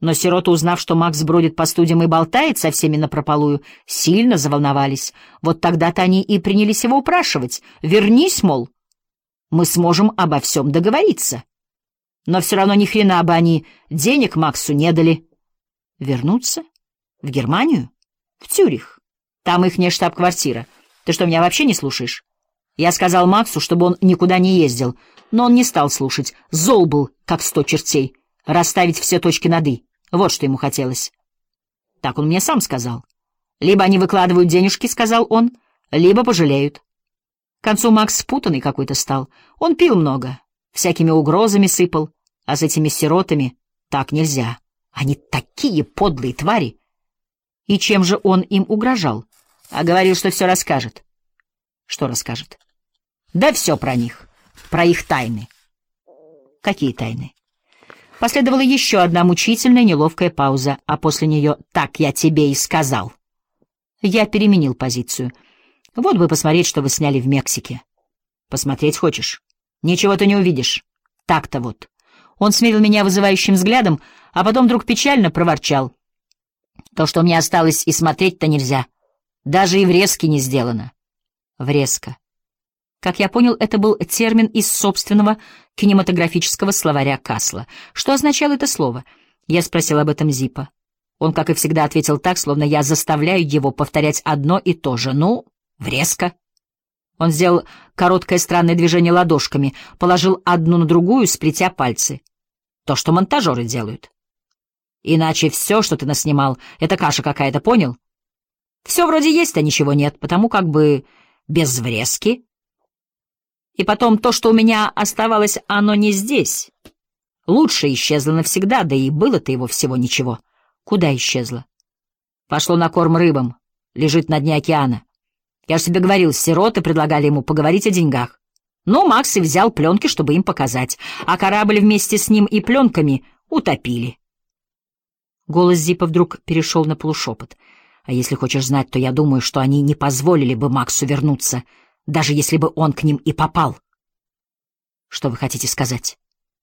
Но сироты, узнав, что Макс бродит по студиям и болтает со всеми напропалую, сильно заволновались. Вот тогда-то они и принялись его упрашивать. «Вернись, мол, мы сможем обо всем договориться». Но все равно ни хрена бы они денег Максу не дали. Вернуться? В Германию? В Цюрих. Там ихняя штаб-квартира. Ты что, меня вообще не слушаешь? Я сказал Максу, чтобы он никуда не ездил, но он не стал слушать. Зол был, как 100 чертей. Расставить все точки над «и». Вот что ему хотелось. Так он мне сам сказал. Либо они выкладывают денежки, сказал он, либо пожалеют. К концу Макс спутанный какой-то стал. Он пил много, всякими угрозами сыпал, а с этими сиротами так нельзя. Они такие подлые твари. И чем же он им угрожал? А говорил, что все расскажет. Что расскажет? Да все про них, про их тайны. Какие тайны? Последовала еще одна мучительная, неловкая пауза, а после нее «так я тебе и сказал». Я переменил позицию. Вот бы посмотреть, что вы сняли в Мексике. Посмотреть хочешь? Ничего ты не увидишь. Так-то вот. Он смерил меня вызывающим взглядом, а потом вдруг печально проворчал. То, что мне осталось, и смотреть-то нельзя. Даже и врезки не сделано. Врезка. Как я понял, это был термин из собственного кинематографического словаря Касла. Что означало это слово? Я спросил об этом Зипа. Он, как и всегда, ответил так, словно я заставляю его повторять одно и то же. Ну, врезка. Он сделал короткое странное движение ладошками, положил одну на другую, сплетя пальцы. То, что монтажеры делают. Иначе все, что ты наснимал, это каша какая-то, понял? Все вроде есть, а ничего нет, потому как бы без врезки. И потом то, что у меня оставалось, оно не здесь. Лучше исчезло навсегда, да и было-то его всего ничего. Куда исчезло? Пошло на корм рыбам, лежит на дне океана. Я же тебе говорил, сироты предлагали ему поговорить о деньгах. Но Макс и взял пленки, чтобы им показать, а корабль вместе с ним и пленками утопили. Голос Зипа вдруг перешел на полушепот. А если хочешь знать, то я думаю, что они не позволили бы Максу вернуться, даже если бы он к ним и попал. Что вы хотите сказать?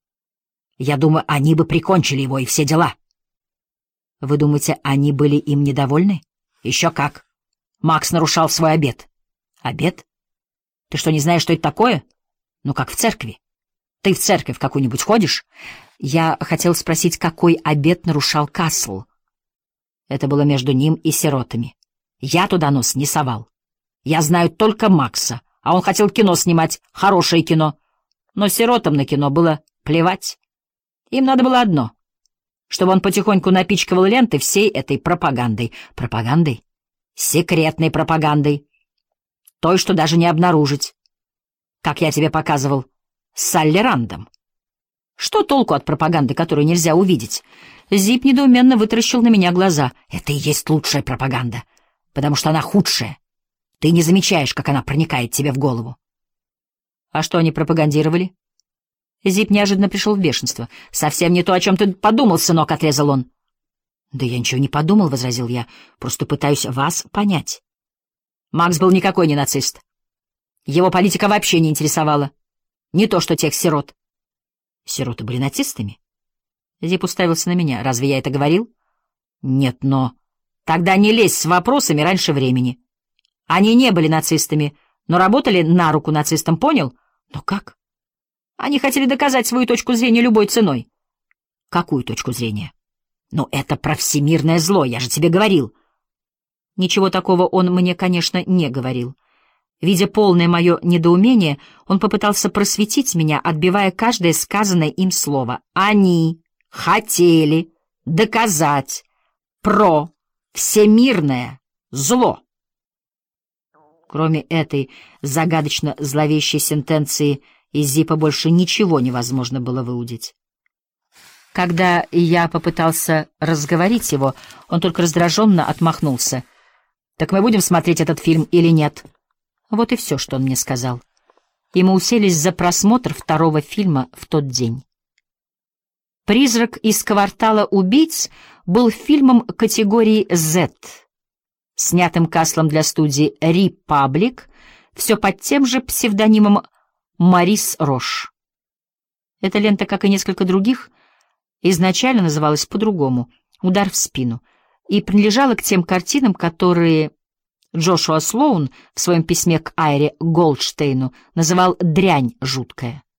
Я думаю, они бы прикончили его и все дела. Вы думаете, они были им недовольны? Еще как. Макс нарушал свой обет. Обет? Ты что, не знаешь, что это такое? Ну, как в церкви. Ты в церковь какую-нибудь ходишь? Я хотел спросить, какой обет нарушал Касл. Это было между ним и сиротами. Я туда нос не совал. Я знаю только Макса, а он хотел кино снимать, хорошее кино. Но сиротам на кино было плевать. Им надо было одно — чтобы он потихоньку напичкивал ленты всей этой пропагандой. Пропагандой? Секретной пропагандой. Той, что даже не обнаружить. Как я тебе показывал, с Саллерандом. Что толку от пропаганды, которую нельзя увидеть? Зип недоуменно вытаращил на меня глаза. Это и есть лучшая пропаганда, потому что она худшая. Ты не замечаешь, как она проникает тебе в голову. А что они пропагандировали? Зип неожиданно пришел в бешенство. «Совсем не то, о чем ты подумал, сынок», — отрезал он. «Да я ничего не подумал», — возразил я. «Просто пытаюсь вас понять». Макс был никакой не нацист. Его политика вообще не интересовала. Не то, что тех сирот. Сироты были нацистами? Зип уставился на меня. Разве я это говорил? Нет, но... Тогда не лезь с вопросами раньше времени. Они не были нацистами, но работали на руку нацистам, понял? Но как? Они хотели доказать свою точку зрения любой ценой. Какую точку зрения? Ну, это про всемирное зло, я же тебе говорил. Ничего такого он мне, конечно, не говорил. Видя полное мое недоумение, он попытался просветить меня, отбивая каждое сказанное им слово. Они хотели доказать про всемирное зло. Кроме этой загадочно зловещей сентенции, из Зипа больше ничего невозможно было выудить. Когда я попытался разговорить его, он только раздраженно отмахнулся. «Так мы будем смотреть этот фильм или нет?» Вот и все, что он мне сказал. И мы уселись за просмотр второго фильма в тот день. «Призрак из квартала убийц» был фильмом категории Z, снятым Каслом для студии «Репаблик», все под тем же псевдонимом Марис Рош. Эта лента, как и несколько других, изначально называлась по-другому «Удар в спину» и принадлежала к тем картинам, которые Джошуа Слоун в своем письме к Айре Голдштейну называл «дрянь жуткая».